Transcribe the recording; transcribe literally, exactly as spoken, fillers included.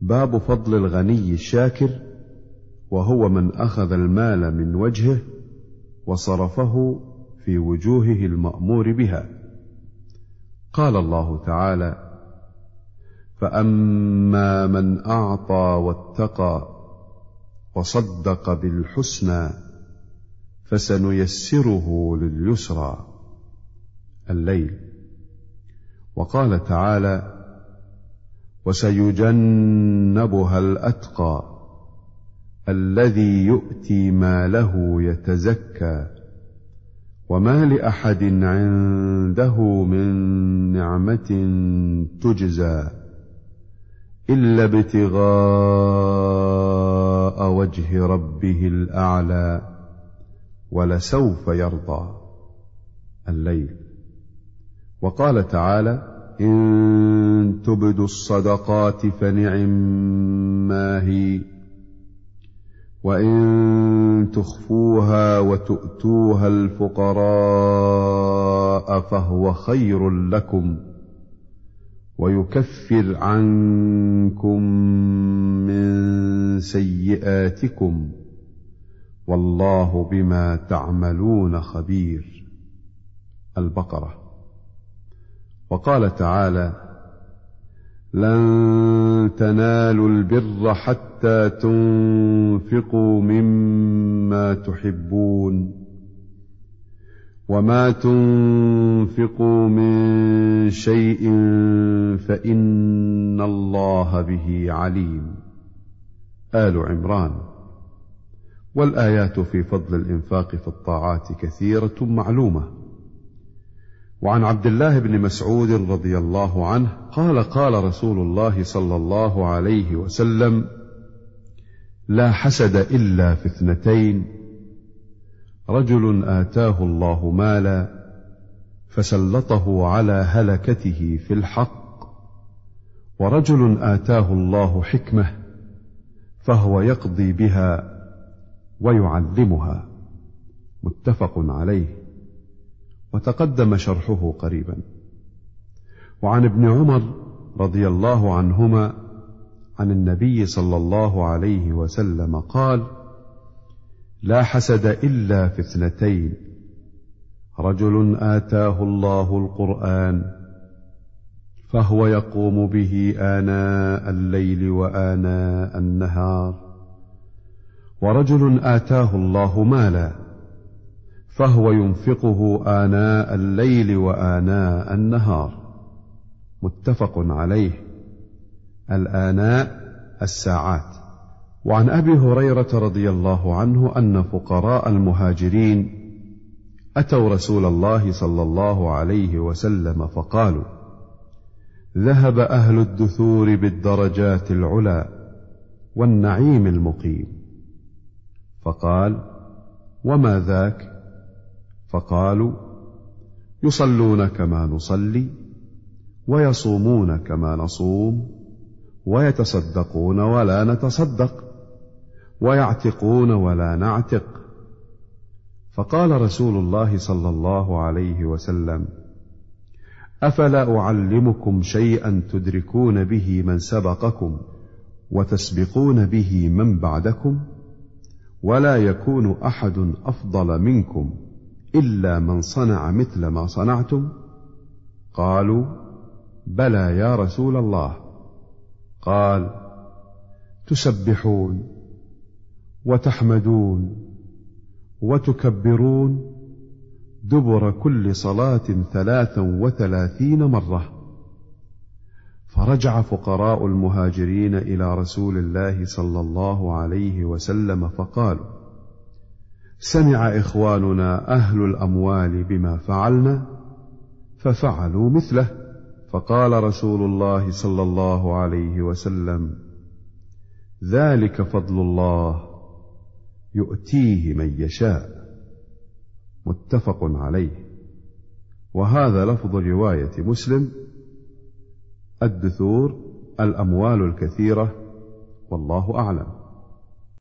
باب فضل الغني الشاكر، وهو من أخذ المال من وجهه وصرفه في وجوهه المأمور بها. قال الله تعالى: فأما من أعطى واتقى وصدق بالحسنى فسنيسره لليسرى. الليل. وقال تعالى: وسيجنبها الأتقى الذي يؤتي ماله يتزكى وما لأحد عنده من نعمة تجزى إلا ابتغاء وجه ربه الأعلى ولسوف يرضى. الليل. وقال تعالى: إن تبدوا الصدقات فنعما هي وإن تخفوها وتؤتوها الفقراء فهو خير لكم ويكفر عنكم من سيئاتكم والله بما تعملون خبير. البقرة. وقال تعالى: لن تنالوا البر حتى تنفقوا مما تحبون وما تنفقوا من شيء فإن الله به عليم. آل عمران. والآيات في فضل الإنفاق في الطاعات كثيرة معلومة. وعن عبد الله بن مسعود رضي الله عنه قال: قال رسول الله صلى الله عليه وسلم: لا حسد إلا في اثنتين: رجل آتاه الله مالا فسلطه على هلكته في الحق، ورجل آتاه الله حكمة فهو يقضي بها ويعلمها. متفق عليه، وتقدم شرحه قريبا. وعن ابن عمر رضي الله عنهما عن النبي صلى الله عليه وسلم قال: لا حسد إلا في اثنتين: رجل آتاه الله القرآن فهو يقوم به آناء الليل وآناء النهار، ورجل آتاه الله مالا فهو ينفقه آناء الليل وآناء النهار. متفق عليه. الآناء الساعات. وعن أبي هريرة رضي الله عنه أن فقراء المهاجرين أتوا رسول الله صلى الله عليه وسلم فقالوا: ذهب أهل الدثور بالدرجات العلى والنعيم المقيم. فقال: وما ذاك؟ فقالوا: يصلون كما نصلي ويصومون كما نصوم ويتصدقون ولا نتصدق ويعتقون ولا نعتق. فقال رسول الله صلى الله عليه وسلم: أفلا أعلمكم شيئا تدركون به من سبقكم وتسبقون به من بعدكم، ولا يكون أحد أفضل منكم إلا من صنع مثل ما صنعتم؟ قالوا: بلى يا رسول الله. قال: تسبحون وتحمدون وتكبرون دبر كل صلاة ثلاثا وثلاثين مرة. فرجع فقراء المهاجرين إلى رسول الله صلى الله عليه وسلم فقالوا: سمع إخواننا أهل الأموال بما فعلنا ففعلوا مثله. فقال رسول الله صلى الله عليه وسلم: ذلك فضل الله يؤتيه من يشاء. متفق عليه. وهذا لفظ رواية مسلم: الدثور الأموال الكثيرة، والله أعلم.